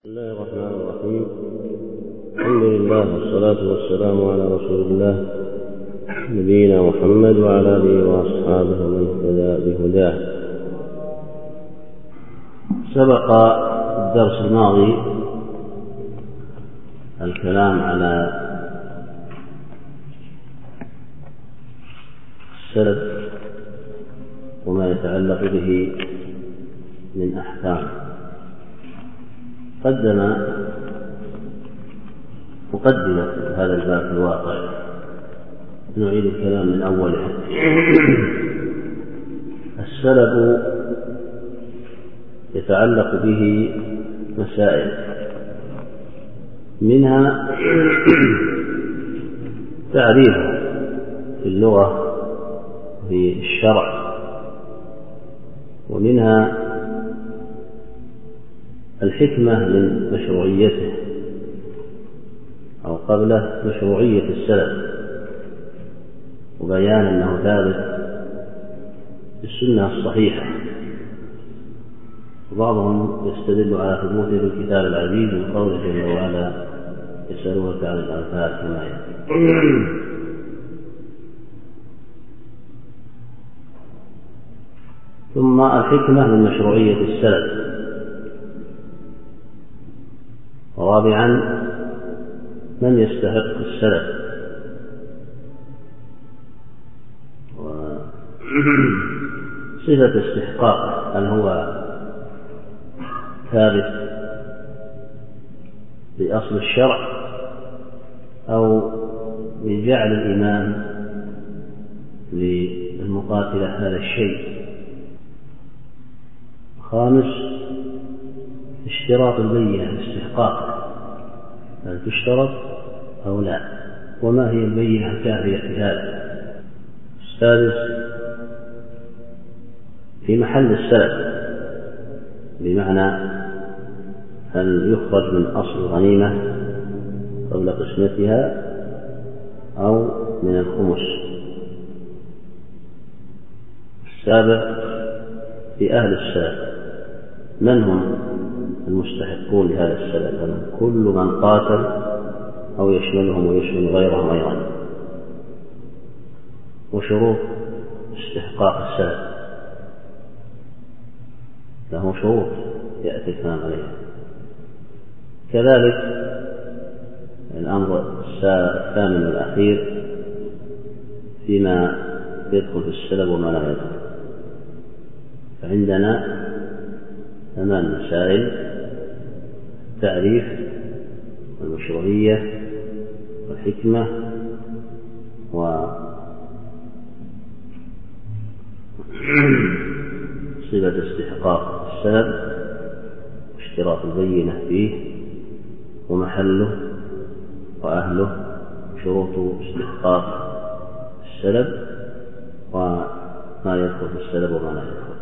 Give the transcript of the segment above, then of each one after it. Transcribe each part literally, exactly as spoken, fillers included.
بسم الله الرحمن الرحيم. الحمد لله والصلاة والسلام على رسول الله نبينا محمد وعلى آله وأصحابه ومن اهتدى بهداه. سبق الدرس الماضي الكلام على السلف وما يتعلق به من أحكام. قدم مقدمة هذا الباب في الواقع، نعيد الكلام من أوله. السلف يتعلق به مسائل، منها تعريفه في اللغة في الشرع، ومنها الحكمة من مشروعيته أو قبله مشروعية السلف، وبيان أنه ثابت بالسنة الصحيحة، وبعضهم يستدل على ثبوته بالكتاب العزيز من قوله جل وعلا يسألونك عن الأنفال كما يأتي. ثم الحكمة من مشروعية السلف. ورابعا من يستحق السلف، وصفة استحقاقه، هل هو ثابت بأصل الشرع أو بجعل الإمام للمقاتلة هذا الشيء. خامس اشتراط البينة الاستحقاق، هل تشترط أو لا، وما هي البينة الكافية في هذا. السادس في محل السلف، بمعنى هل يخرج من أصل الغنيمة قبل قسمتها أو من الخمس. السابع في أهل السلف، من هم المستحقون لهذا السلف؟ كل من قاتل أو يشملهم ويشمل غيرهم أيضا. وشروط استحقاق السلف، له شروط يأتي الكلام عليها. كذلك الأمر الثامن والأخير فيما يدخل في السلف وما لا يدخل. فعندنا ثمان مسائل: التعريف والمشروعية والحكمة وصفة استحقاق السلف واشتراط البينة فيه ومحله وأهله، شروط استحقاق السلف وما يدخل في السلف وما لا يدخل.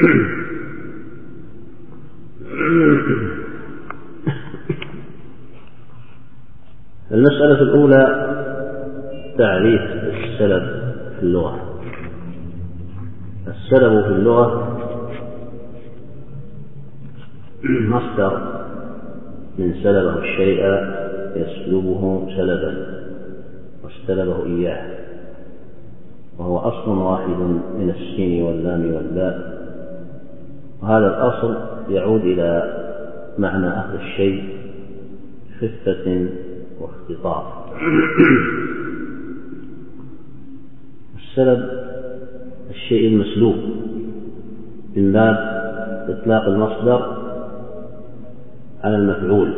المسألة الأولى تعريف السلف في اللغة. السلف في اللغة مصدر من سلبه الشيء يسلبه سلبا واستلبه إياه، وهو أصل واحد من السين واللام والباء، وهذا الأصل يعود إلى معنى أخذ الشيء خفة واختطاف. السلب الشيء المسلوب من باب إطلاق المصدر على المفعول،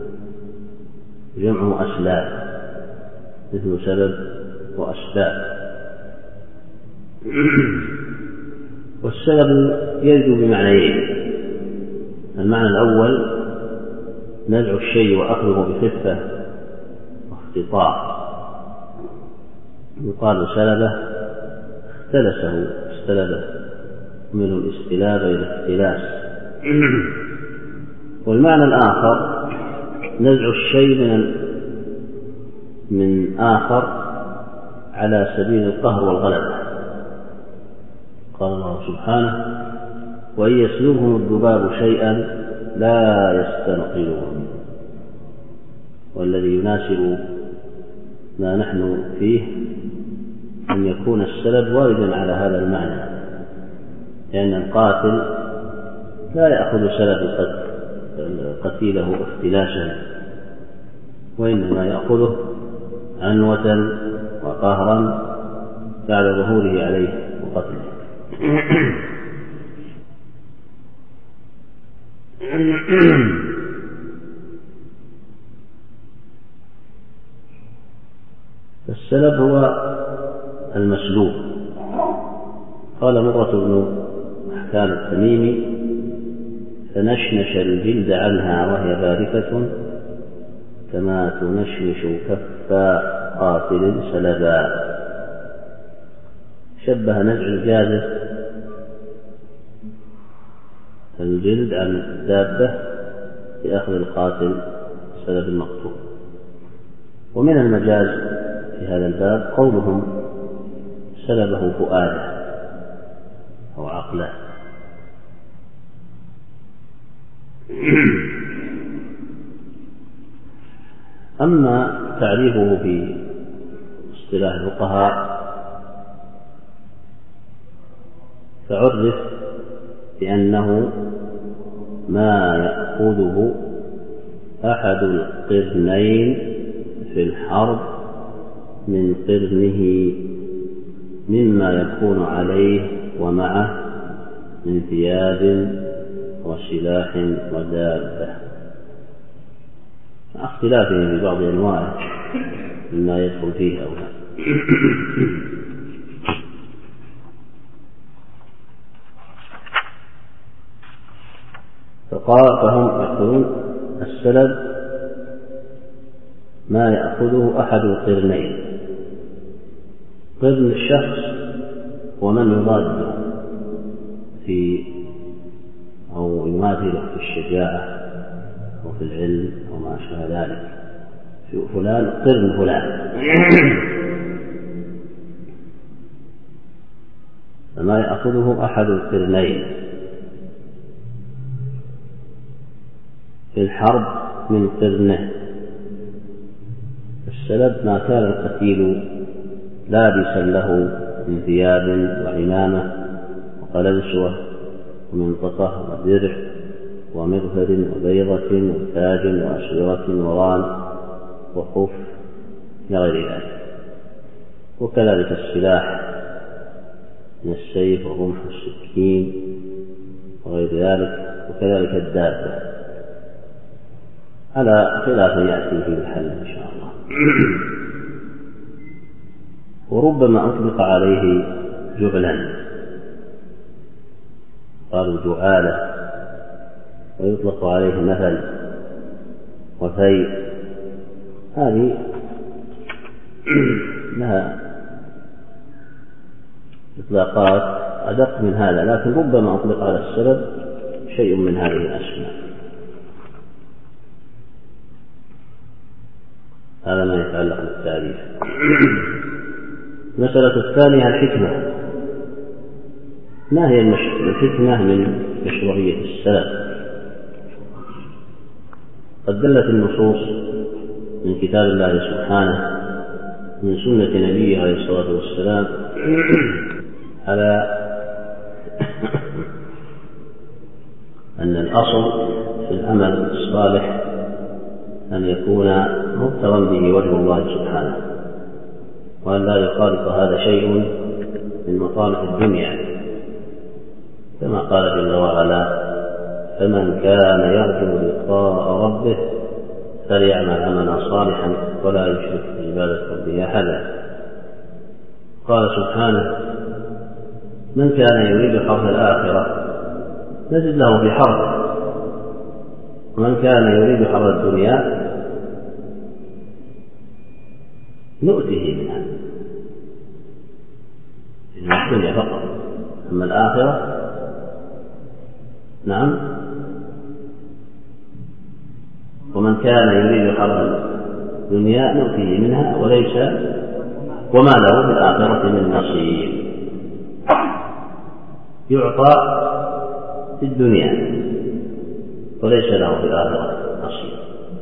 جمعه أسلاب مثل سلب وأسباب. والسلب يرجو بمعنيين: المعنى الأول نزع الشيء وأخذه بخفة واختطاف، يقال سلبه اختلسه استلبه، من الاستلاب إلى الاختلاس. والمعنى الآخر نزع الشيء من من آخر على سبيل القهر والغلبة. قال الله سبحانه: وإن يسلبهم الذباب شيئا لا يستنقذون. والذي يناسب ما نحن فيه أن يكون السلب واردا على هذا المعنى، لأن القاتل لا يأخذ سلب قتيله اختلاسا، وإنما يأخذه عنوة وقهرا بعد ظهوره عليه وقتله. السلب هو المسلوب. قال مرة بن حكام التميمي: فنشنش الجلد عنها وهي باركة كما تنشنش كف قاتل سلبا. شبه نزع الجازف الجلد عن الدابة بأخذ القاتل سلب المقتول. ومن المجاز في هذا الباب قولهم سلبه فؤاده أو عقله. أما تعريفه في اصطلاح الفقهاء فعرف بأنه ما يأخذه أحد القرنين في الحرب من قرنه مما يكون عليه ومعه من ثياب وسلاح ودابة، مع اختلافه في بعض أنواعه مما يدخل فيه أو لا. فقال فهم يقولون السلب ما يأخذه أحد القرنين. قرن الشخص ومن يضاده في أو يماثله في الشجاعة أو في العلم أو ما أشبه ذلك، في فلان قرن فلان. فما يأخذه أحد القرنين في الحرب من قرنه. السلب ما كان القتيل لابسا له من ثياب وعمامة وقلنسوة ومنطقة ودرع ومغفر وبيضة وتاج وأسورة وران وخف لغير ذلك. وكذلك السلاح من السيف والرمح والسكين وغير ذلك، وكذلك الدابة على خلاف يأتي في الحل إن شاء الله. وربما أطلق عليه جعلا، قالوا جعالة، ويطلق عليه مثل وفي. هذه لها إطلاقات أدق من هذا، لكن ربما أطلق على السلب شيء من هذه الأسماء. هذا ما يتعلق بالتعريف. المسألة الثانية الحكمة. ما هي الحكمة من مشروعية السلب؟ قد دلت النصوص من كتاب الله سبحانه من سنة نبيه عليه الصلاة والسلام على أن الأصل في العمل الصالح أن يكون مبتغى به وجه الله سبحانه، وأن لا يخالط هذا شيء من مصالح الدنيا، كما قال جل وعلا: فمن كان يرجو لقاء ربه فليعمل عملا صالحا ولا يشرك بعبادة ربه أحدا. قال سبحانه: من كان يريد حرث الآخرة نزد له في حرثه، ومن كان يريد حرث الدنيا نؤته منها. إن الدنيا فقط، أما الآخرة نعم. ومن كان يريد حرث الدنيا نؤته منها وليس وما له في الآخرة من نصيب. يعطى في الدنيا وليس له في الآخرة نصيب.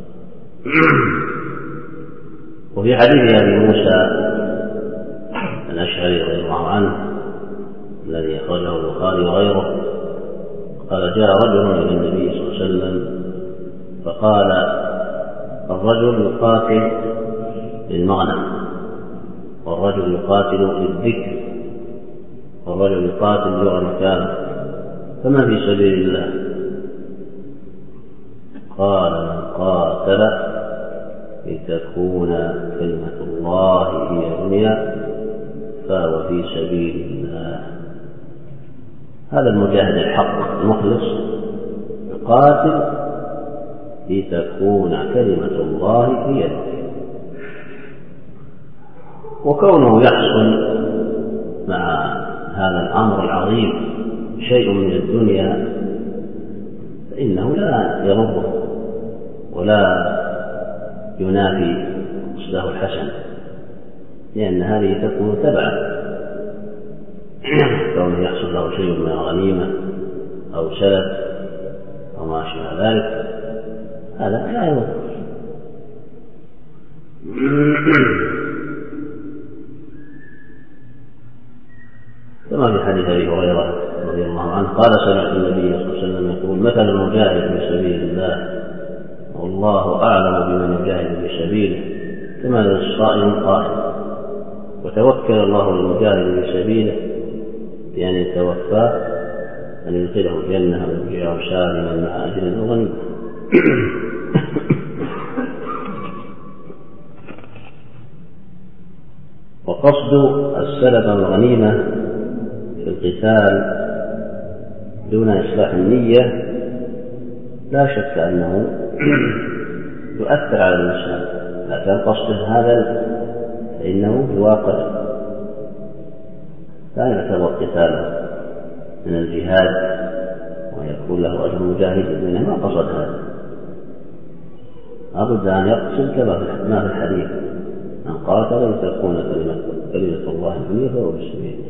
وفي حديث أبي موسى الأشعري رضي الله عنه الذي أخرجه البخاري وغيره قال: جاء رجل إلى النبي صلى الله عليه وسلم فقال: الرجل يقاتل للمغنم، والرجل يقاتل للذكر، والرجل يقاتل ليرى مكانه، فما في سبيل الله؟ قال: من قاتل لتكون كلمة الله هي العليا فهو في سبيل الله. هذا المجاهد الحق المخلص يقاتل لتكون كلمة الله هي العليا. وكونه يحصل مع هذا الأمر العظيم شيء من الدنيا فإنه لا يضره ولا ينافي قصده الحسن، لأن هذه تكون تبعا. كونه يحصل له شيء من الغنيمة أو سلب أو ما شابه ذلك هذا لا يضر. كما في حديث أبي هريرة رضي الله عنه قال: سمعت النبي صلى الله عليه وسلم يقول: مثل المجاهد في سبيل الله والله أعلم بمن يجاهد في سبيله كما الصائم قائم. وتوكل الله للمجاهد في سبيله بأن يتوفاه أن يدخله الجنة ويرجعه سالما مع أجر وغنيمة. وقصد السلب والغنيمة في القتال دون إصلاح النية لا شك أنه يؤثر على الإنسان، لكن قصد هذا فإنه في واقع لا يعتبر قتاله من الجهاد ويكون له أجر مجاهد إنما قصد هذا. لابد أن يقصد كما في الحديث: من قاتل لتكون كلمة الله العليا فهو في سبيل الله.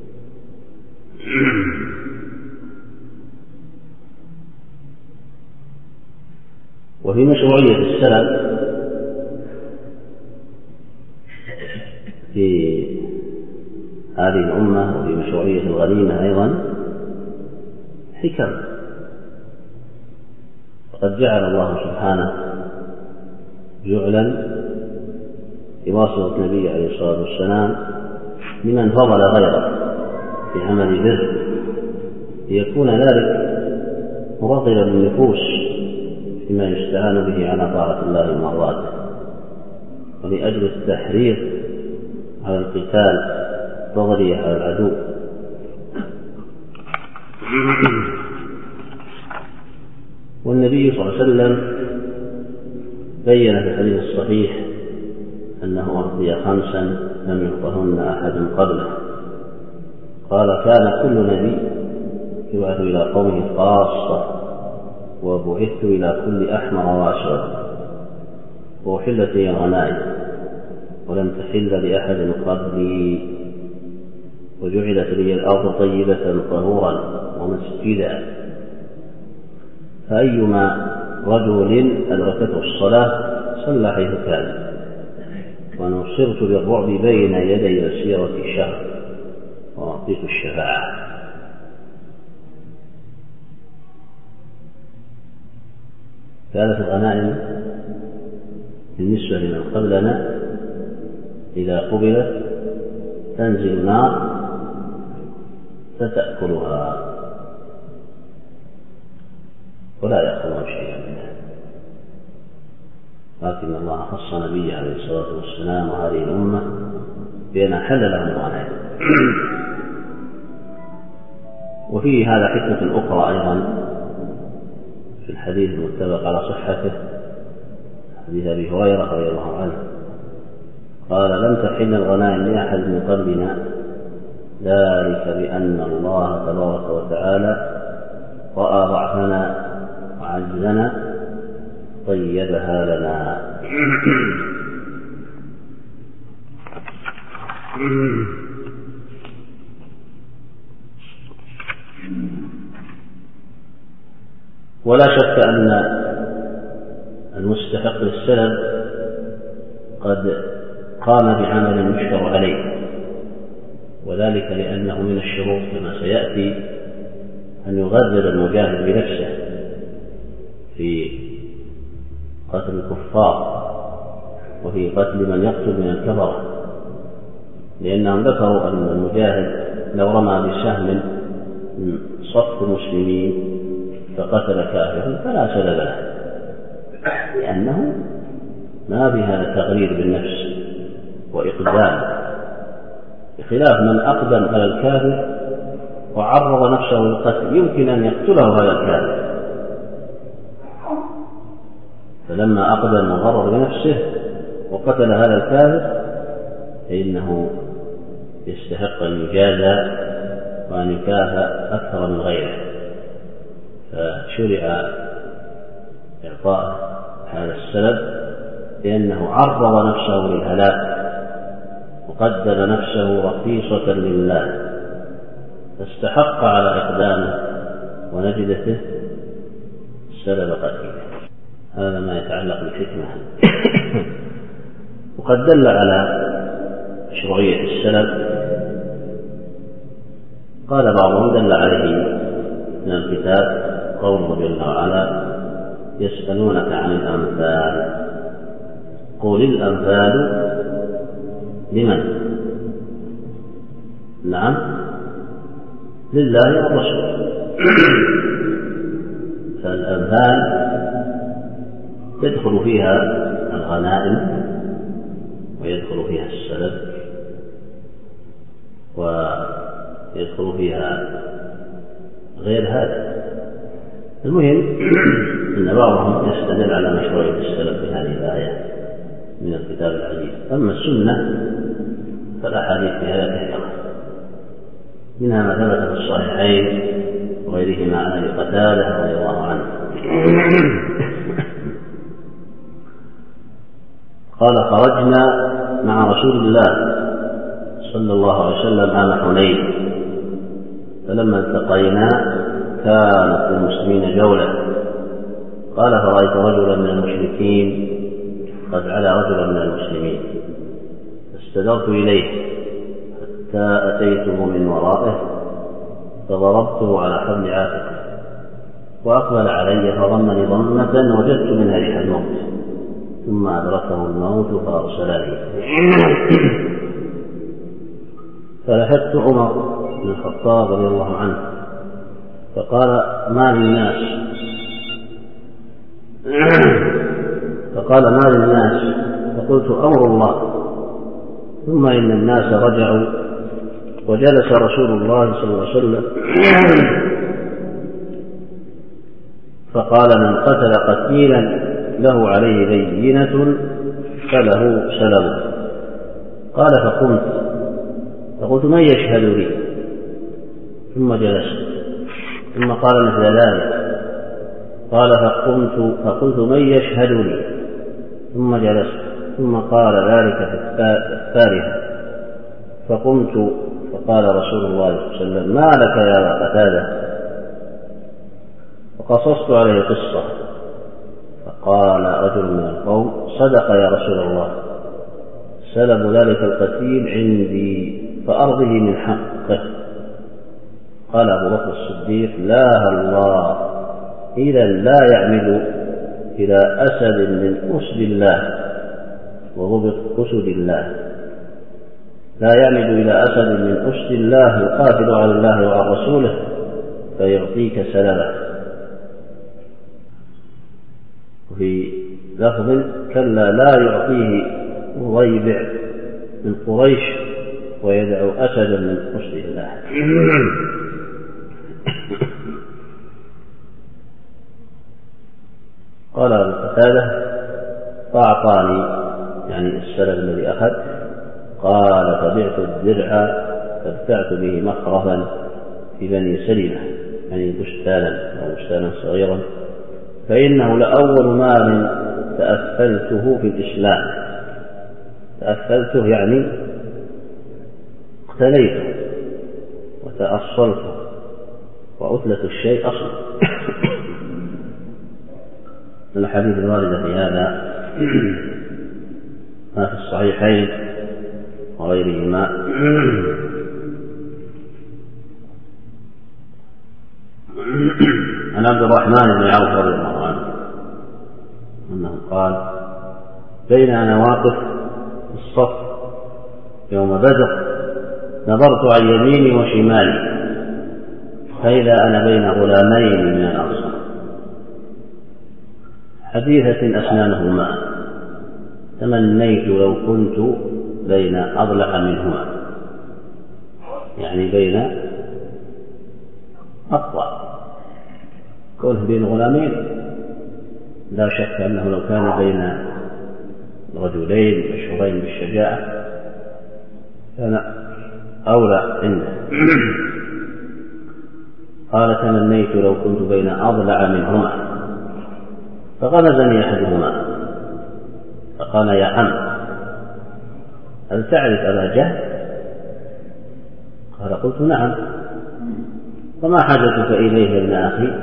وفي مشروعية السلب في هذه الأمة وفي مشروعية الغنيمة أيضا حكم. فقد جعل الله سبحانه جعلا بواسطة النبي عليه الصلاة والسلام لمن فضل غيره في عمل بر ليكون ذلك مرغبا للنفوس فيما يستعان به على طاعة الله ومرضاته، ولأجل التحريض على القتال تضرية على العدو. والنبي صلى الله عليه وسلم بين في الحديث الصحيح أنه أعطي خمسا لم يعطهن أحد قبله. قال: كان كل نبي يبعث إلى قومه خاصة وبعثت إلى كل أحمر وأسود، وأحلت لي الغنائم ولم تحل لأحد قبلي، وجعلت لي الأرض طيبة طهورا ومسجدا، فأيما رجل أدركته الصلاة صلى حيث كان، ونصرت بالرعب بين يدي مسيرة شهر وأعطيت الشفاعة. كانت الغنائم بالنسبة لمن قبلنا إذا قبلت تنزل نار فتأكلها ولا يأخذون شيئا منها، لكن الله خص نبيه عليه الصلاة والسلام وهذه الأمة بأن حل لهم الغنائم. وفيه هذا حكمة أخرى أيضا في الحديث المتفق على صحته، حديث أبي هريرة رضي الله عنه قال: لم تحل الغنائم لأحد من قبلنا، ذلك بأن الله تبارك وتعالى رأى ضعفنا وعجزنا طيبها لنا. ولا شك أن المستحق للسلب قد قام بعمل يشكر عليه، وذلك لأنه من الشروط كما سيأتي أن يغرر المجاهد بنفسه في قتل الكفار وفي قتل من يقتل من الكفرة، لأنهم ذكروا أن المجاهد لو رمى بسهم من صف المسلمين فقتل كافرا فلا سلب له، لأنه ما بهذا تغرير بالنفس وإقدام، بخلاف من أقدم على الكافر وعرض نفسه للقتل يمكن أن يقتله هذا الكافر، فلما أقدم وغرر بنفسه وقتل هذا الكافر فإنه يستحق أن يجازى وأن يكافأ أكثر من غيره، فشرع إعطاء هذا السلب لأنه عرض نفسه للهلاك وقدم نفسه رخيصة لله فاستحق على إقدامه ونجدته سلب قتيله. هذا ما يتعلق بالحكمة. وقد دل على مشروعية السلب قال بعضهم دل عليه من الكتاب قوله جل وعلا يسألونك عن الأنفال قل الأنفال لمن؟ نعم لله والرسول. فالأنفال يدخل فيها الغنائم ويدخل فيها السلب ويدخل فيها غير هذا. المهم أن بعضهم يستدل على مشروعية السلب بهذه الآية من الكتاب العزيز. أما السنة فالأحاديث في هذا كثيرة، منها ما ثبت في الصحيحين وغيرهما عن أبي قتادة رضي الله عنه قال خرجنا مع رسول الله صلى الله عليه وسلم عام حنين، فلما التقينا كانت للمسلمين جولة، قال فرأيت رجلا من المشركين قد علا رجلا من المسلمين فاستدرت إليه حتى أتيته من ورائه فضربته على حبل عاتقه وأقبل علي فضمني ضمة وجدت منها ريح الموت، ثم أدركه الموت فأرسلني فلحقت عمر بن الخطاب رضي الله عنه فقال ما للناس فقال ما للناس فقلت أمر الله، ثم إن الناس رجعوا وجلس رسول الله صلى الله عليه وسلم فقال من قتل قتيلا له عليه بينة فله سلب. قال فقمت فقلت من يشهد لي؟ ثم جلست، ثم قال مثل ذلك، قال فقمت فقلت من يشهد لي؟ ثم جلست، ثم قال ذلك في الثالثة، فقمت فقال رسول الله صلى الله عليه وسلم ما لك يا أبا قتادة؟ فقصصت عليه قصة، فقال رجل من القوم صدق يا رسول الله، سلب ذلك القتيل عندي فأرضه من حقه. قال أبو بكر الصديق لا الله إذا لا يعمد إلى أسد من أسد الله وضبط أسد الله، لا يعمد إلى أسد من أسد الله يقاتل على الله وعلى رسوله فيعطيك سلبه. وفي لفظ كلا لا يعطيه ضيبع من قريش ويدعو أسدا من أسد الله. قال أبو قتادة فأعطاني يعني السلب الذي أخذ، قال فبعت الدرع فابتعت به مخرفا في بني سلمة يعني بستانا أو بستانا صغيرا، فإنه لأول مال تأثلته في الإسلام. تأثلته يعني اقتليته وتأصلته، وأثلة الشيء أصل الأحاديث الواردة في هذا ما في الصحيحين وغيرهما عن عبد الرحمن بن عوف رضي الله عنه أنه قال: بين أنا واقف في الصف يوم بدر نظرت عن يميني وشمالي فإذا أنا بين غلامين من الأنصار حديثة أسنانهما تمنيت لو كنت بين أضلع منهما، يعني بين أقوى. كونه بين غلامين لا شك أنه لو كان بين رجلين مشهورين بالشجاعة كان أولى عنده. قال: تمنيت لو كنت بين أضلع منهما، فغمزني أحدهما فقال: يا عم هل تعرف أبا جهل؟ قال: قلت: نعم. وما حاجتك إليه يا ابن أخي؟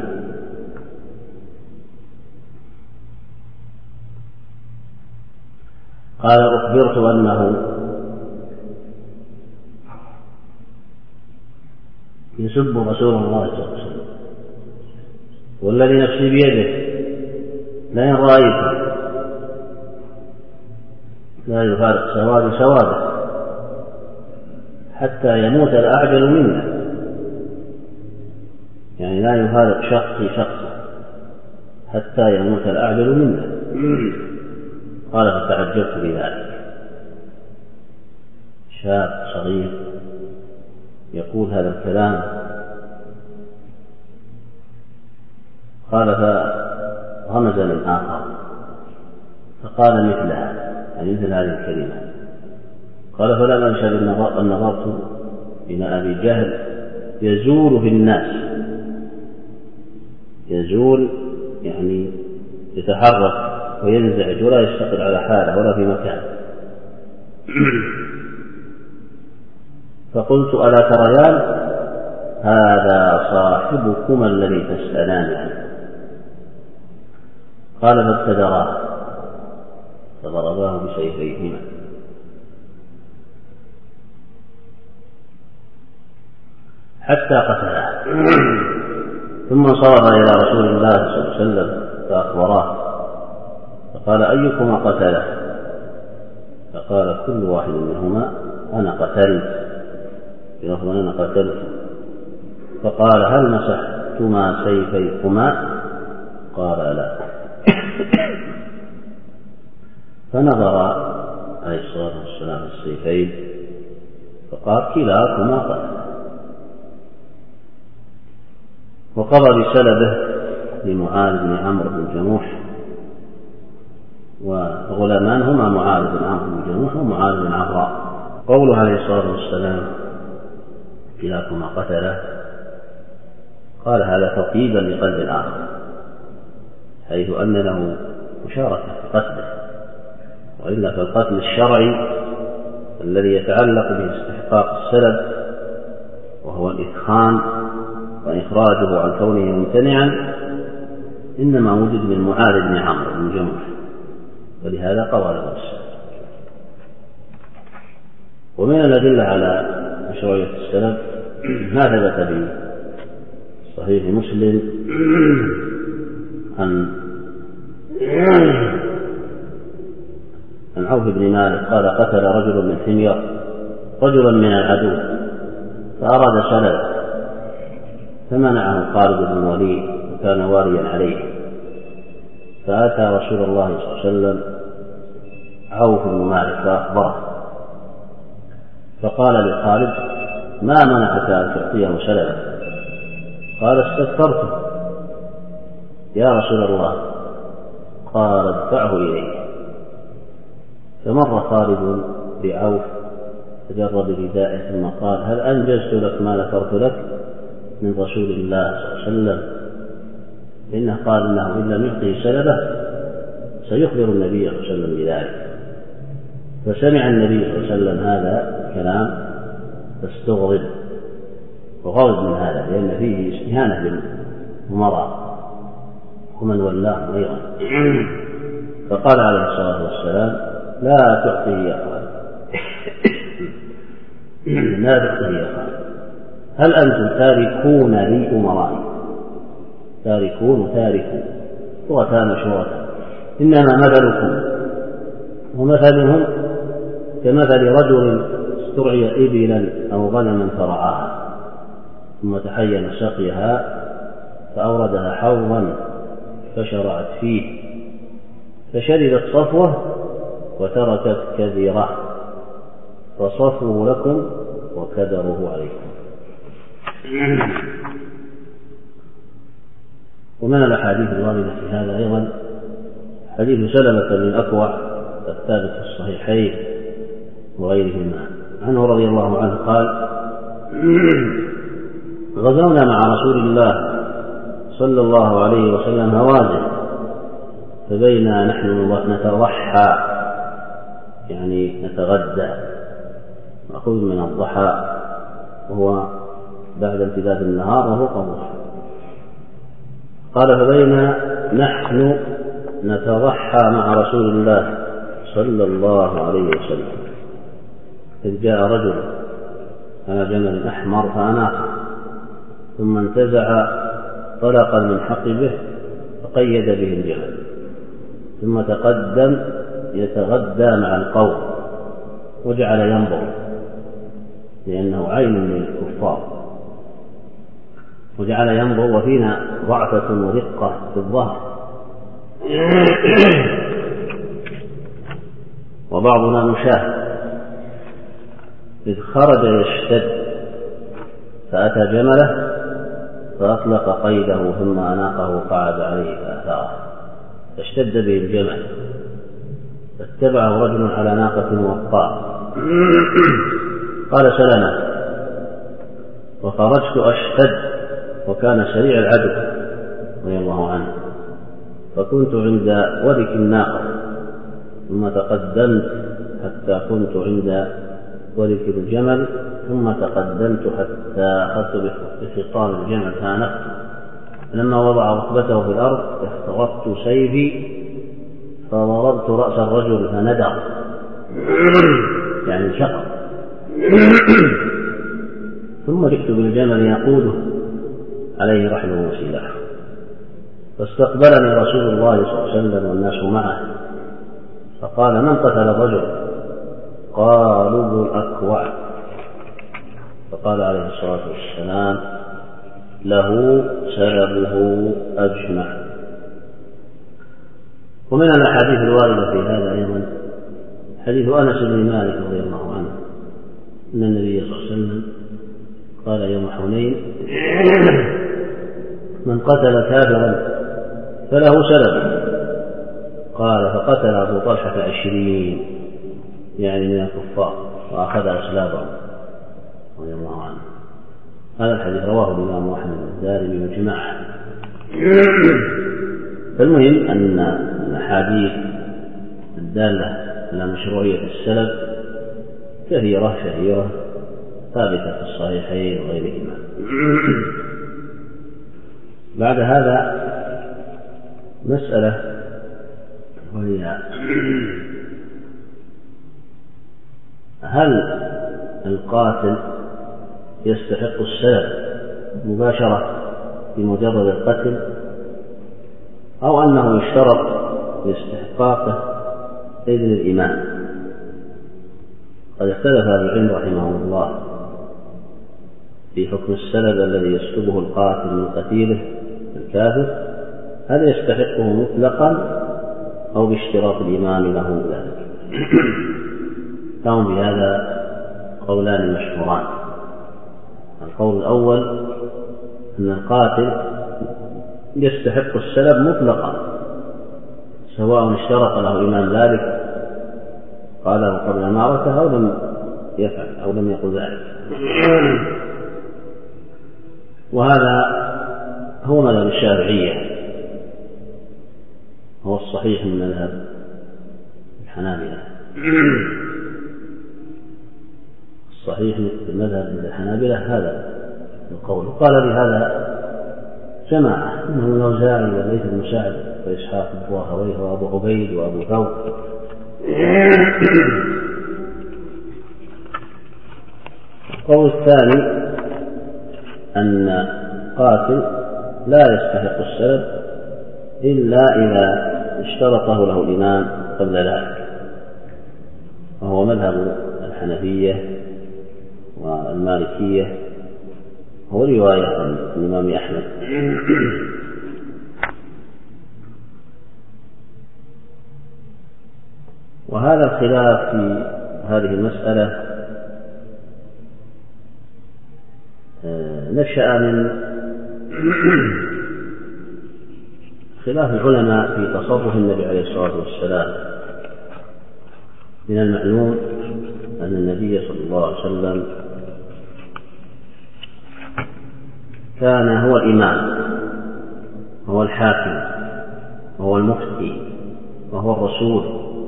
قال: أخبرت أنه يسب رسول الله صلى الله عليه وسلم، والذي نفسي بيده لئن رأيت لا يفارق سواد سواده حتى يموت الأعجل منا، يعني لا يفارق شخصي شخصا حتى يموت الأعجل منا. قال: فتعجبت بذلك. شاب صغير يقول هذا الكلام. قال: فغمز من آخر فقال مثلها، يعني مثل هذه الكلمة. قال: فلم أنشأ أن نظرت إلى أبي جهل يزول في الناس، يزول يعني يتحرك وينزعج ولا يستقر على حاله ولا في مكان. فقلت: ألا تريان هذا صاحبكما الذي تسألان عنه؟ قال: فابتدراه فضرباه بسيفيهما. حتى قتله، ثم انصرف إلى رسول الله صلى الله عليه وسلم فأخبراه، فقال: أيكما قتله؟ فقال: كل واحد منهما أنا قتلت، بلفظ أنا قتلت. فقال: هل مسحتما سيفيكما؟ قال: لا. فنظر عليه الصلاة والسلام السيفين فقال: كلاكما قتل. وقضى بسلبه لمعاذ بن عمرو بن جموح، وغلامان هما معاذ بن عمرو بن جموح ومعاذ بن عفراء. قوله عليه الصلاة والسلام: كلاكما قتله، قال هذا تطيبا لقلب الآخر، حيث أن له مشاركة في قتله، وإلا فالقتل الشرعي الذي يتعلق باستحقاق السلب وهو الإثخان وإخراجه عن كونه ممتنعا إنما وجد من معاذ بن عمرو بن جموح، ولهذا قضى له السلب. ومن الأدلة على مشروعية السلب ما ثبت في صحيح مسلم عن عن عوف بن مالك قال: قتل رجل من حمير رجلا من العدو فأراد سلبه، فمنعه خالد بن الوليد وكان واليا عليه، فأتى رسول الله صلى الله عليه وسلم عوف بن مالك فأخبره، فقال لخالد: ما منعك أن تعطيه سلبه؟ قال: استكثرته يا رسول الله. قال: ادفعه إليه. فمر خالد بعوف فجر بردائه ثم قال: هل أنجزت لك ما ذكرت لك من رسول الله صلى الله عليه وسلم؟ إنه قال إنه إن لم يعطه سلبه سيخبر النبي صلى الله عليه وسلم بذلك. فسمع النبي صلى الله عليه وسلم هذا الكلام فاستغرب وغضب من هذا، لأن فيه استهانة بالأمراء ومن ولاه أيضا. فقال عليه الصلاة والسلام لا تعطيه يا خالد لا تعطيه يا خالد هل أنتم تاركون لي أمرائي؟ تاركون وتاركون لغتان مشهورتان، إنما مثلكم ومثلهم كمثل رجل استرعي إبلا أو غنما فرعاها ثم تحين سقيها فأوردها حوضا فشرعت فيه فشربت صفوة وتركت كدره فصفوا لكم وكدره عليكم. ومن الأحاديث الواردة في هذا أيضا حديث سلمة بن الأكوع الثابت في الصحيحين وغيرهما عنه رضي الله عنه قال غزونا مع رسول الله صلى الله عليه وسلم هوازن فبينا نحن نتضحى يعني نتغدى نأخذ من الضحى وهو بعد امتداد النهار وهو الضحى. قال فبينا نحن نتضحى مع رسول الله صلى الله عليه وسلم إذ جاء رجل على جمل أحمر فأناقه ثم انتزع طلقا من حقبه فقيد به الجمل ثم تقدم يتغدى مع القوم وجعل ينظر لأنه عين من الكفار وجعل ينظر وفينا ضعفة ورقة في الظهر وبعضنا مشاه إذ خرج يشتد فأتى جمله فأطلق قيده ثم أناقه وقعد عليه فأثاره فاشتد به الجمل فاتبعه رجل على ناقة موقعة قال سلمة وخرجت أشتد وكان سريع العدو رضي الله عنه فكنت عند ورك الناقة ثم تقدمت حتى كنت عند ورك الجمل ثم تقدمت حتى أخذت بخطام الجمل فأنقت لما وضع ركبته في الأرض اخترقت سيفي فضربت رأس الرجل فندر يعني شق ثم جئت بالجمل يقوده عليه رحله وسلاحه فاستقبلني رسول الله صلى الله عليه وسلم والناس معه فقال من قتل الرجل؟ قالوا ابن الأكوع فقال عليه الصلاة والسلام له سلبه أجمع. ومن الأحاديث الواردة في هذا أيضا حديث أنس بن مالك رضي الله عنه أن النبي صلى الله عليه وسلم قال يوم حنين من قتل كافرا فله سلب قال فقتل أبو طلحة عشرين يعني من الكفار وأخذ أسلابهم رضي الله عنه. هذا الحديث رواه الإمام أحمد الدارمي وجماعة. فالمهم أن الأحاديث الدالة على مشروعية السلب كثيرة شهيرة ثابتة في الصحيحين وغيرهما. بعد هذا مسألة وهي هل القاتل يستحق السلب مباشرة بمجرد القتل أو أنه يشترط لاستحقاقه إذن الإمام؟ قد اختلف أهل العلم رحمهم الله في حكم السلب الذي يسلبه القاتل من قتيله الكافر، هل يستحقه مطلقا أو باشتراط الإمام له ذلك؟ كانوا بهذا قولان مشهوران. القول الأول أن القاتل يستحق السلب مطلقا سواء اشترط له إمام ذلك قاله قبل المعركة أو لم يفعل أو لم يقل ذلك. وهذا هو مذهب الشافعية، هو الصحيح من مذهب الحنابلة. الصحيح من مذهب الحنابلة هذا القول. قال بهذا جماعة منهم الأوزاعي والليث بن سعد وإسحاق بن راهويه وأبو عبيد وأبو ثور. القول الثاني أن قاتل لا يستحق السلب إلا إذا اشترطه له الإمام قبل ذلك، وهو مذهب الحنفية والمالكية، هو رواية عن الإمام أحمد. وهذا الخلاف في هذه المسألة نشأ من خلاف العلماء في تصرف النبي عليه الصلاة والسلام. من المعلوم أن النبي صلى الله عليه وسلم كان هو الإمام وهو الحاكم وهو المفتي وهو الرسول،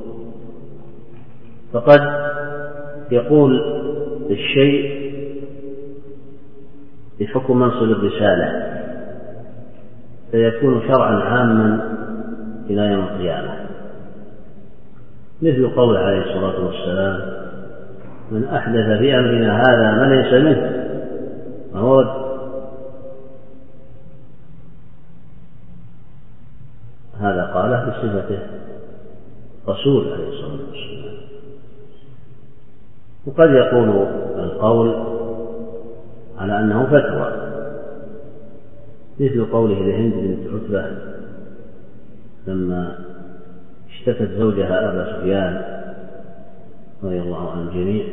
فقد يقول الشيء بحكم منصب الرسالة فيكون شرعا عاما إلى يوم القيامة، مثل قول عليه الصلاة والسلام: من أحدث في أمرنا هذا ما ليس منه فهو رد. هذا قاله بصفته رسول عليه الصلاة والسلام. وقد يكون القول على أنه فتوى، مثل قوله لهند بنت عتبة لما اشتكت زوجها أبا سفيان رضي الله عن الجميع،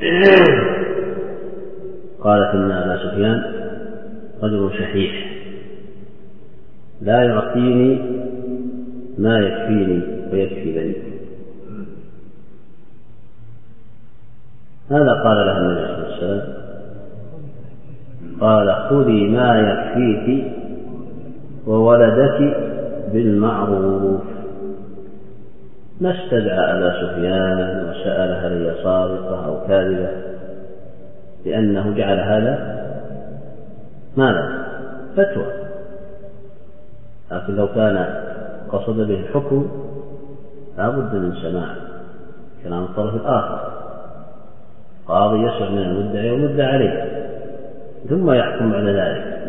قالت إن أبا سفيان رجل شحيح لا يعطيني ما يكفيني ويكفي بني. هذا قال لها النبي صلى الله عليه وسلم، قال: خذي ما يكفيك وولدك بالمعروف. ما استدعى أبا سفيان وسأل هل هي صادقة أو كاذبة، لأنه جعل هذا ماذا؟ فتوى. لكن لو كان قصد به الحكم لا بد من سماع كلام الطرف الآخر. قاضي يسمع من المدعي والمدعى عليه ثم يحكم بعد ذلك.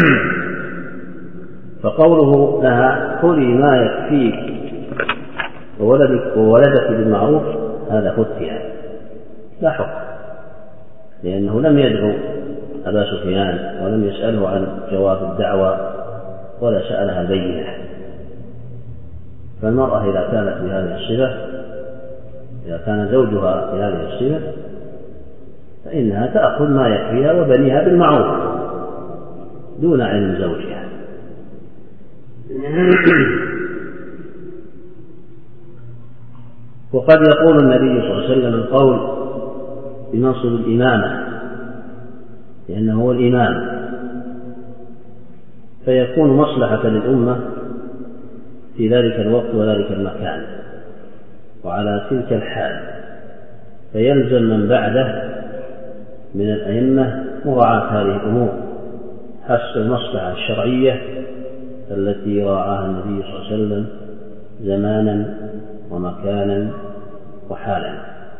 فقوله لها: خذي ما يكفيك وولدك وولدك بالمعروف، هذا فتيا لا حكم، لأنه لم يدعو أبا سفيان ولم يسأله عن جواب الدعوة ولا سألها البينة. فالمرأة إذا كانت بهذه الصفة، إذا كان زوجها بهذه الصفة، فإنها تأخذ ما يكفيها وبنيها بالمعروف دون علم زوجها. وقد يقول النبي صلى الله عليه وسلم القول بمنصب الإمامة لأنه هو الإمام، فيكون مصلحة للأمة في ذلك الوقت وذلك المكان وعلى تلك الحال، فيلزم من بعده من الأئمة مراعاة هذه الأمور حسب المصلحة الشرعية التي راعاها النبي صلى الله عليه وسلم زمانا ومكانا وحالا.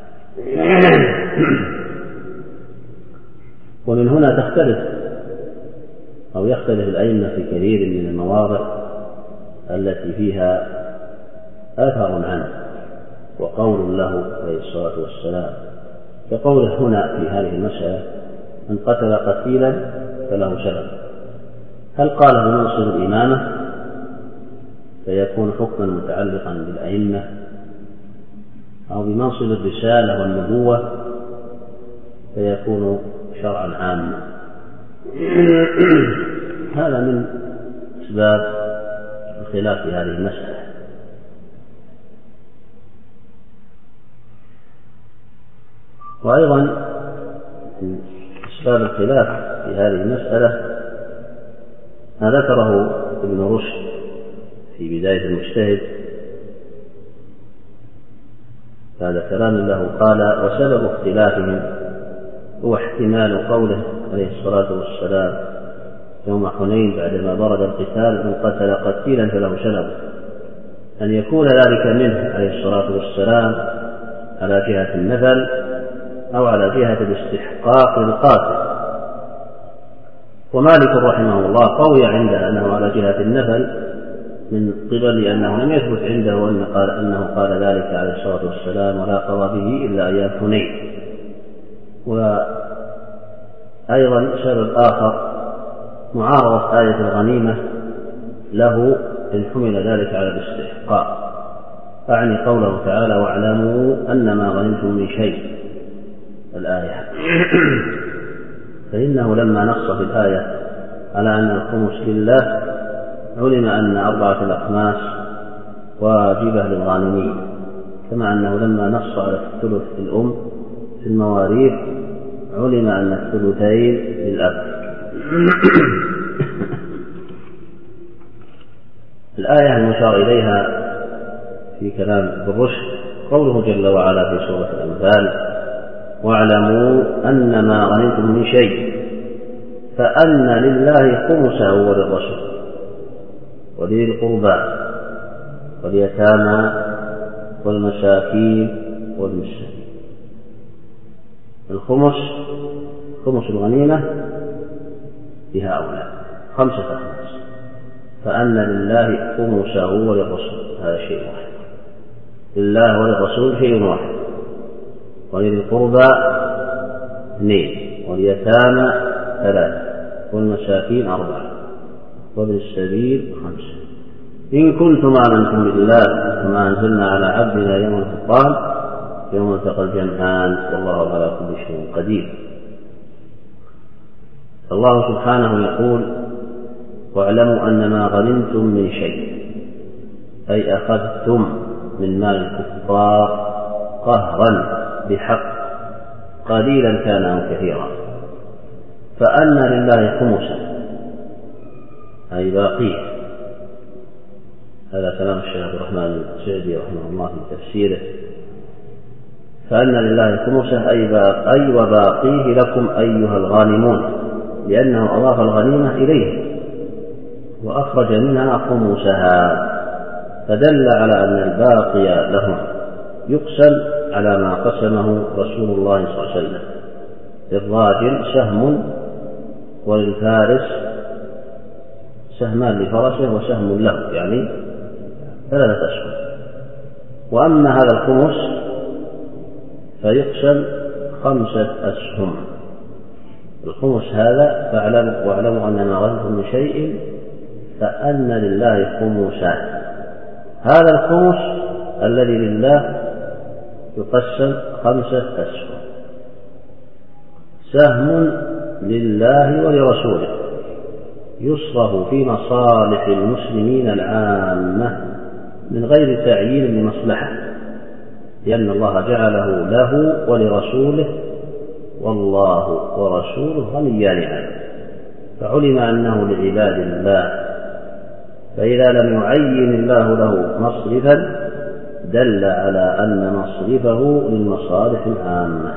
ومن هنا تختلف أو يختلف الأئمة في كثير من المواضع التي فيها أثر عنه وقول له عليه الصلاة والسلام، كقوله هنا في هذه المسألة: من قتل قتيلا فله سلب. هل قال بمنصب الإمامة فيكون حكما متعلقا بالأئمة، أو بمنصب الرسالة والنبوة فيكون شرعا عاما؟ هذا من أسباب الخلاف في هذه المسألة. وأيضا من أسباب الخلاف في هذه المسألة ما ذكره ابن رشد في بداية المجتهد هذا كلام له، قال: وسبب اختلافهم هو احتمال قوله عليه الصلاة والسلام: يوم حنين بعدما برد القتال من قتل قتيلا فله شنب، أن يكون ذلك منه عليه الصلاة والسلام على جهة النفل أو على جهة الاستحقاق للقاتل. ومالك رحمه الله قوي عنده أنه على جهة النفل من قبل أنه لم يثبت عنده أن قال أنه قال ذلك عليه الصلاة والسلام ولا قضى به إلا أيام حنين. وأيضا سبب آخر معارضة آية الغنيمة له إن حمل ذلك على الاستحقاق، أعني قوله تعالى واعلموا أنما غنمتم من شيء الآية فإنه لما نص في الآية على أن الخمس لله علم أن أربعة الأخماس واجبة للغانمين، كما أنه لما نص على الثلث الأم في المواريث علم أن الثلثين للأب. الآية المشار إليها في كلام ابن رشد قوله جل وعلا في سورة الأنفال واعلموا أنما غنمتم من شيء فأن لله خمسه وللرسول ولذي القربى واليتامى والمساكين وابن السبيل. الخمس خمس الغنيمة بها أولاد خمسة أخماس، فأن لله خمسه وللرسول هذا شيء واحد، لله وللرسول شيء واحد، ولذي القربى اثنين، واليتامى ثلاثة، والمساكين أربعة، وابن السبيل خمسة. إن كنتم آمنتم بالله وما أنزلنا على عبدنا يوم الفرقان يوم التقى الجمعان والله على كل شيء قدير. الله سبحانه يقول واعلموا أنما غنمتم من شيء، أي أخذتم من مال الكفار قهرا بحق قليلا كان أو كثيرا، فأن لله خمسه أي باقيه. هذا كلام الشيخ عبد الرحمن السعدي رحمه الله في تفسيره، فأن لله خمسه أي وباقيه لكم أيها الغانمون، لأنه أضاف الغنيمة إليه وأخرج منها خمسها، فدل على أن الباقي لهم يقسم على ما قسمه رسول الله صلى الله عليه وسلم. للراجل سهم وللفارس سهمان لفرسه وسهم له، يعني ثلاثة أسهم. وأما هذا الخمس فيقسم خمسة أسهم. الخمس هذا فاعلموا واعلموا أنما غنمتم من شيء فأن لله خمسه. هذا الخمس الذي لله يقسم خمسة أسهم، سهم لله ولرسوله يصرف في مصالح المسلمين العامة من غير تعيين لمصلحة، لأن الله جعله له ولرسوله والله ورسوله غنيان عنه، فعلم أنه لعباد الله، فإذا لم يعين الله له مصرفا دل على أن مصرفه للمصالح العامة.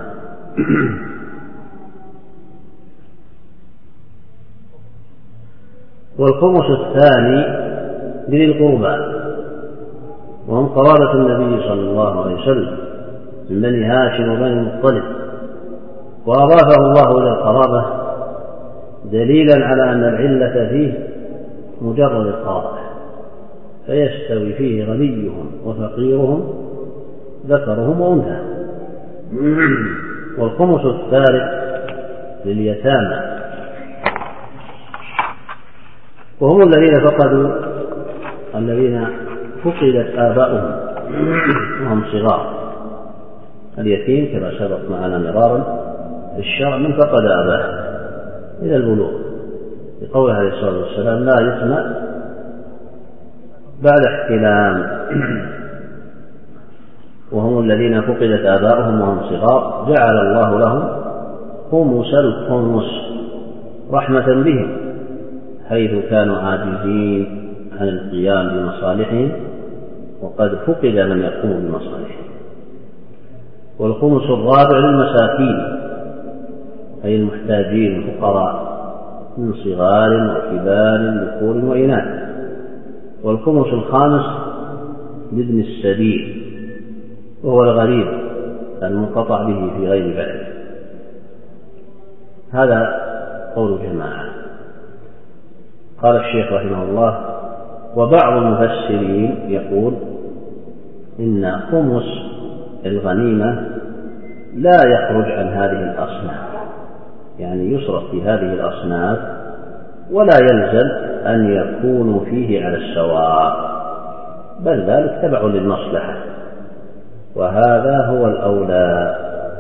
والخمس الثاني لذي القربى وهم قرابة النبي صلى الله عليه وسلم من بني هاشم وبني المطلب، وأضافه الله إلى القرابة دليلا على أن العلة فيه مجرد القرابة، فيستوي فيه غنيهم وفقيرهم ذكرهم وأنثاهم. والخمس الثالث لليتامى وهم الذين فقدوا الذين فقدت آباؤهم وهم صغار. اليتيم كما سبق معنا مرارا في الشرع من فقد آباءه إلى البلوغ، بقوله عليه الصلاة والسلام لا يتم بعد احتلام. وهم الذين فقدت آباؤهم وهم صغار جعل الله لهم خمس الخمس رحمة بهم، حيث كانوا عاجزين عن القيام بمصالحهم وقد فقد من يقوم بمصالحهم. والخمس الرابع للمساكين أي المحتاجين الفقراء من صغار وكبار ذكور وإناث. والخمس الخامس لابن السبيل وهو الغريب المنقطع به في غير بلد. هذا قول جماعة. قال الشيخ رحمه الله: وبعض المفسرين يقول إن خمس الغنيمة لا يخرج عن هذه الأصناف، يعني يصرف في هذه الأصناف ولا يلزم أن يكونوا فيه على السواء، بل ذلك تبع للمصلحة، وهذا هو الأولى.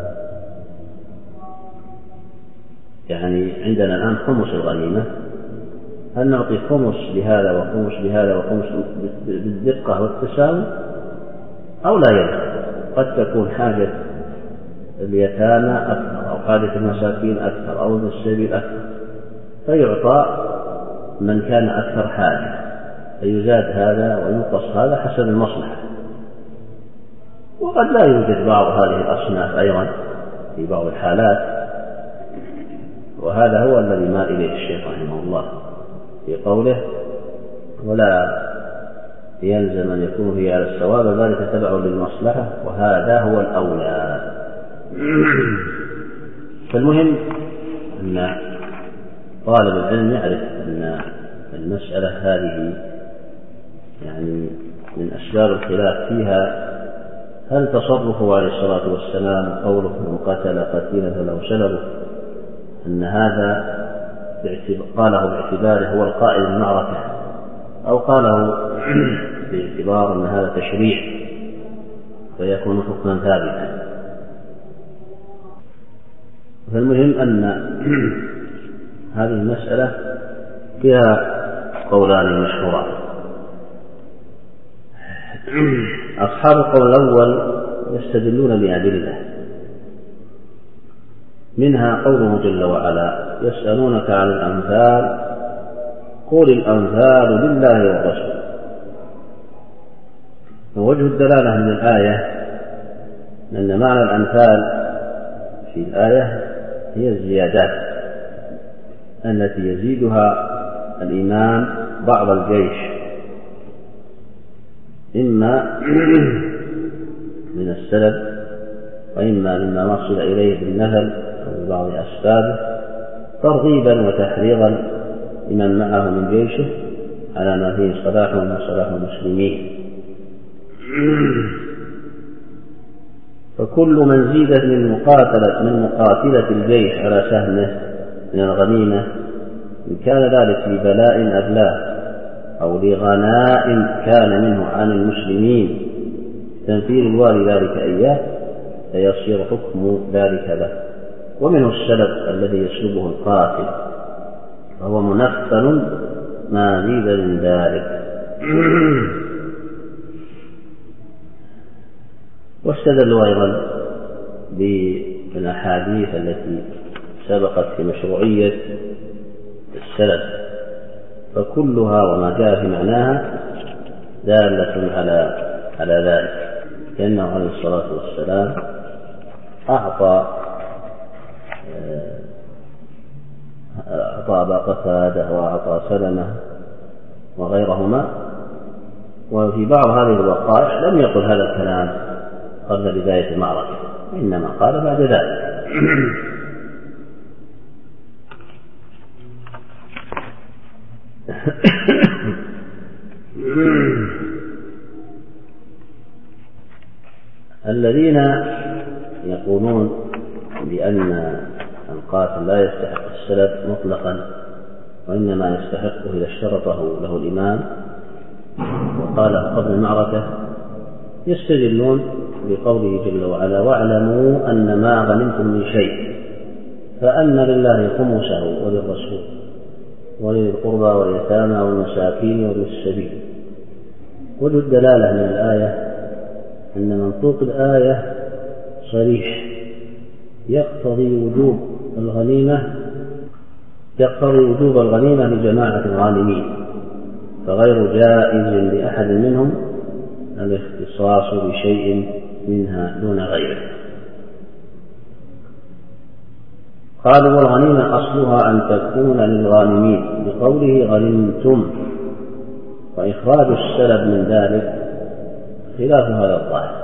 يعني عندنا الآن خمس الغنيمة، هل نعطي خمس لهذا وخمس لهذا وخمس بالدقة والتساوي أو لا يلزم؟ قد تكون حاجة اليتامى أكثر أو حاجة المساكين أكثر أو ابن السبيل أكثر، فيعطى من كان أكثر حاجة، فيزاد هذا وينقص هذا حسب المصلحة. وقد لا يوجد بعض هذه الأصناف أيضا في بعض الحالات، وهذا هو الذي مال إليه الشيخ رحمه الله في قوله: ولا يلزم أن يكون فيه على السواء، ذلك تبع للمصلحة، وهذا هو الأولى. فالمهم أن طالب العلم يعرف أن المسألة هذه يعني من أسباب الخلاف فيها، هل تصرفه عليه الصلاة والسلام قوله: من قتل قتيلا فله سلبه، أن هذا قاله باعتباره هو القائد المعركة، أو قاله باعتبار أن هذا تشريع فيكون حكما ثابتا. فالمهم أن هذه المسألة فيها قولان مشهوران. أصحاب القول الأول يستدلون بأدلة، منها قوله جل وعلا: يسألونك عن الأنفال قل الأنفال لله والرسول. ووجه الدلالة من الآية أن معنى الأنفال في الآية هي الزيادات التي يزيدها الإمام بعض الجيش، إما من السلب وإما مما وصل إليه بالنهل أو بعض أسبابه، ترغيبا وتحريضا لمن معه من جيشه على ما فيه صلاحهم وصلاح المسلمين. فكل من زيدت من مقاتلة من مقاتلة الجيش على سهمه من الغنيمة، إن كان ذلك لبلاء أبلاه أو لغناء كان منه عن المسلمين تنفير الوالي ذلك إياه، فيصير حكم ذلك له. ومنه السلب الذي يسلبه القاتل، فهو منفل ما زيد من ذلك. واستدلوا أيضا بالأحاديث التي سبقت في مشروعية السلب، فكلها وما جاء في معناها دالة على على ذلك، كأنه عليه الصلاة والسلام أعطى أعطى أبا قتادة وأعطى سلمة وغيرهما، وفي بعض هذه الوقائع لم يقل هذا الكلام قبل بداية المعركة، إنما قال بعد ذلك. الذين يقولون بأن القاتل لا يستحق السلب مطلقا، وإنما يستحقه إذا اشترطه له الإمام وقاله قبل المعركة، يستدلون بقوله جل وعلا: واعلموا أن ما غنمتم من شيء فأن لله خمسه وللرسول ولذي القربى واليتامى والمساكين وابن السبيل. وجه الدلالة من الآية أن منطوق الآية صريح يقتضي وجوب الغنيمة يقتضي وجوب الغنيمة لجماعة الغانمين، فغير جائز لأحد منهم الاختصاص بشيء منها دون غيره. قالوا والغنيمة أصلها أن تكون للغانمين بقوله غنمتم، وإخراج السلب من ذلك خلاف هذا الظاهر.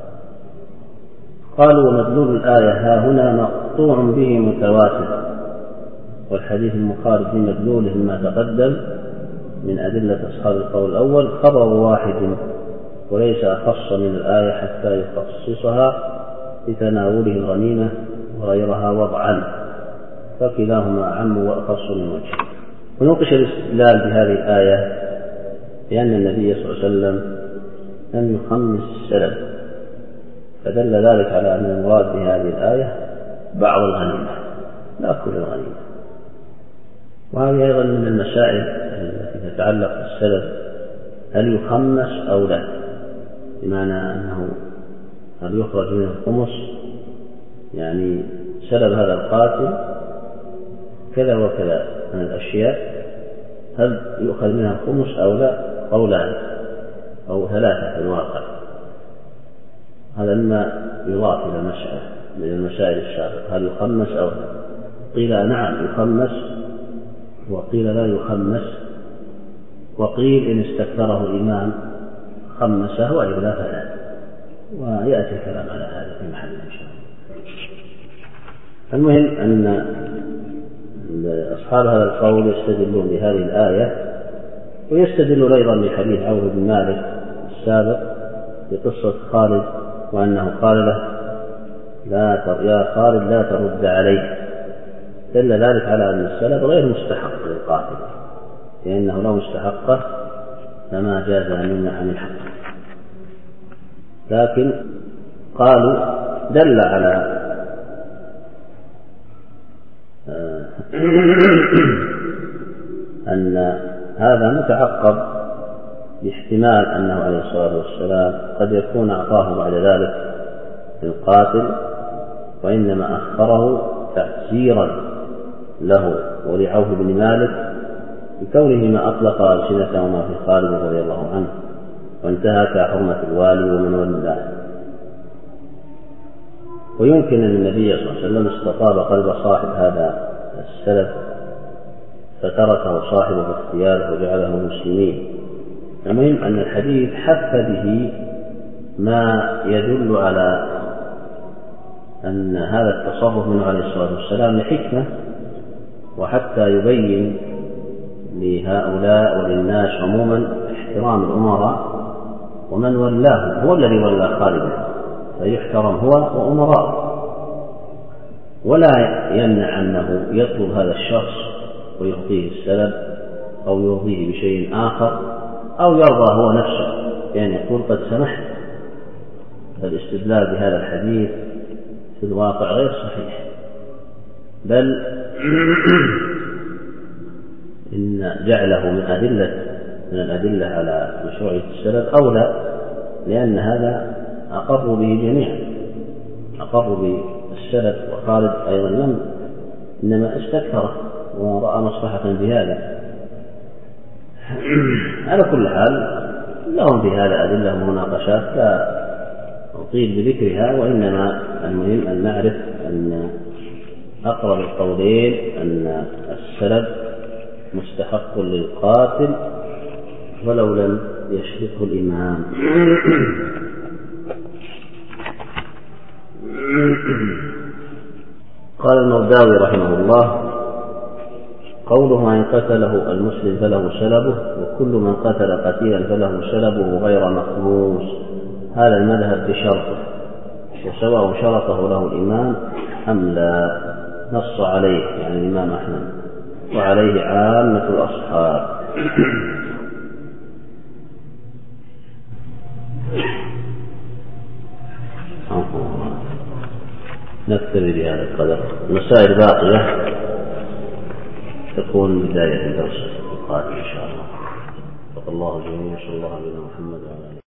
قالوا ومدلول الآية ها هنا مقطوع به متواتر، والحديث المخالف بمدلوله ما تقدم من أدلة أصحاب القول الأول خبر واحد وليس أخص من الآية حتى يخصصها لتناوله الغنيمة وغيرها وضعا، فكلاهما أعم وأخص من وجه. ونوقش الاستدلال بهذه الآية لأن النبي صلى الله عليه وسلم لم يخمس السلب، فدل ذلك على أن المراد بهذه الآية بعض الغنيمة لا كل الغنيمة. وهذه أيضا من المسائل التي تتعلق بالسلب، هل يخمس أو لا، بمعنى أنه هل يخرج منه الخمس، يعني سلب هذا القاتل كذا وكذا من الأشياء، هل يؤخذ منها الخمس أو لا؟ قولان أو ثلاثة في الواقع. هذا مما يضاف إلى مسألة من المسائل السابقة، هل يخمس أو لا؟ قيل نعم يخمس، وقيل لا يخمس، وقيل إن استكثره الإمام خمسه وإلا فلا، ويأتي الكلام على هذا في محل إن شاء الله. المهم أن أصحاب هذا القول يستدلون بهذه الآية، ويستدلون أيضا بحديث عوف بن مالك السابق بقصة خالد، وأنه قال له لا يا خالد لا ترد عليه، دل ذلك على أن السلب غير مستحق للقاتل، لأنه لو استحقه فما جاز أن يمنع عن الحق. لكن قالوا دل على أن هذا متعقب باحتمال أنه عليه الصلاة والسلام قد يكون أعطاه بعد ذلك للقاتل، وإنما أخره تعسيرا له ولعوف بن مالك بكونهما أطلق ألسنتهما في خالد رضي الله عنه، وانتهك حرمة الوالي ومن ولاه. ويمكن أن النبي صلى الله عليه وسلم استطاب قلب صاحب هذا السلف فتركه صاحبه باختياره وجعله مسلمين. المهم أن الحديث حث به ما يدل على أن هذا التصرف منه عليه الصلاة والسلام لحكمة، وحتى يبين لهؤلاء وللناس عموما احترام الأمراء ومن ولاه، هو الذي ولى خالدا فيحترم هو وأمراء، ولا يمنع أنه يطلب هذا الشخص ويعطيه السلب أو يرضيه بشيء آخر أو يرضى هو نفسه، يعني يقول قد سمحت. فالاستدلال بهذا الحديث في الواقع غير صحيح، بل إن جعله من أدلة من الأدلة على مشروعية السلب أولى، لأن هذا أقر به جميعا، أقر بالسلب، وخالد أيضا لم إنما استكثره ورأى مصلحة بهذا. على كل حال لهم في هذا أدلة ومناقشات لا أطيل بذكرها، وإنما المهم أن نعرف أن أقرب القولين أن السلب مستحق للقاتل ولو لم يشركه الإمام. قال المرداوي رحمه الله: قوله إن قتله المسلم فله سلبه، وكل من قتل قتيلا فله سلبه غير مخموس، هذا المذهب بشرطه، وسواء شرطه له الإمام أم لا، نص عليه يعني الإمام أحمد وعليه عامة الأصحاب. نكتفي بهذا القدر، المسائل باقية تكون بداية الدرس القادم إن شاء الله. صلى الله عليه وسلم. محمد وعلى آله